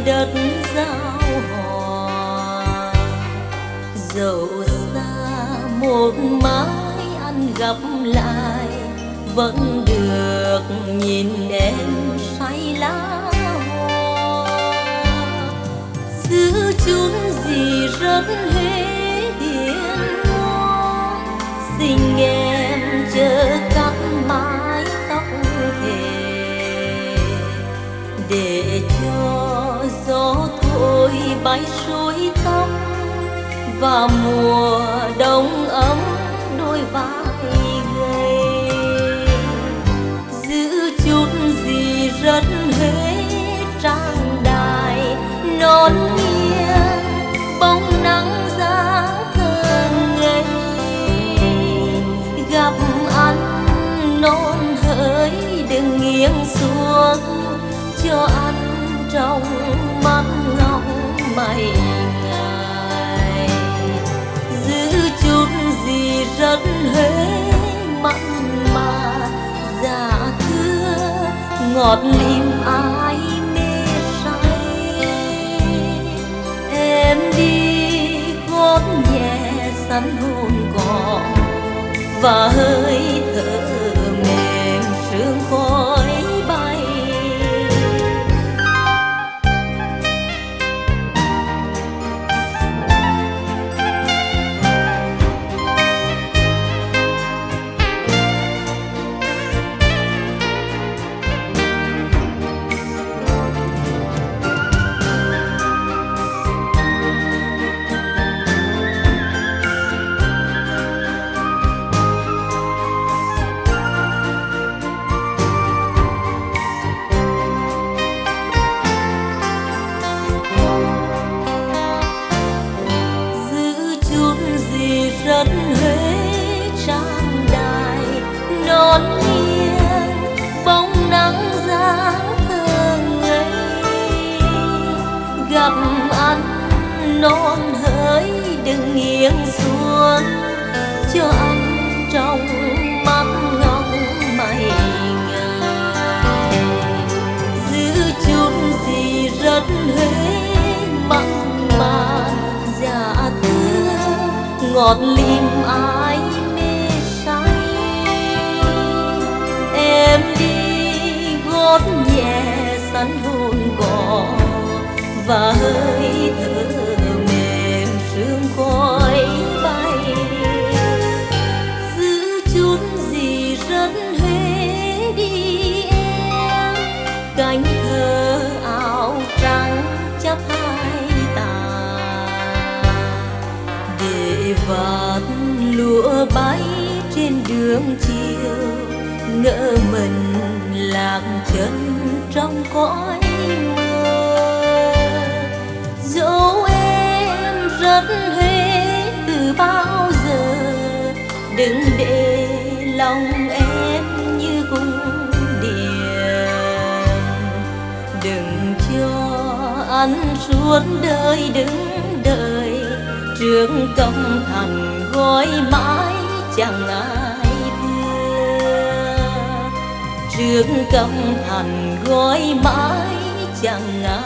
đất giao hòa. Dẫu xa một mái ăn gặp lại, vẫn được nhìn em say lá hoa. Giữ chút gì rất Huế hiền ngon, xin em chớ cắt mái tóc thề, để cho gió thôi bay suối tóc và mùa đông ấm đôi vai gầy. Giữ chút gì rất Huế trang đài non nghiêng, bóng nắng dáng thơ ngây. Gặp anh non hỡi đừng nghiêng xuống, cho anh trong mắt ngóng mây ngài. Giữ chút gì rất Huế mặn mà dạ thưa, ngọt lim ai mê say. Em đi gót nhẹ sắn hôn cỏ, và hơi thở mềm sương khói bay. Rất Huế trang đài non nghiêng, bóng nắng dáng thơ ngây. Gặp anh non hỡi đừng nghiêng xuống, cho anh trong mắt ngóng mây ngài. Giữ chút gì rất Huế mặn mà dạ thưa, ngọt lim ai mê say. Em đi gót nhẹ sắn hôn cỏ, và hơi thở mềm sương khói bay. Giữ chút gì rất Huế đi em, cánh thơ áo trắng chắp hai tà, để vạt lụa bay trên đường chiều, ngỡ mình lạc chân trong cõi mơ. Dẫu em rất Huế từ bao giờ, đừng để lòng em như cung điện. Đừng cho anh suốt đời đứng đợi, trước cổng thành gói mãi chẳng ai thưa. Trước cổng thành gói mãi chẳng ai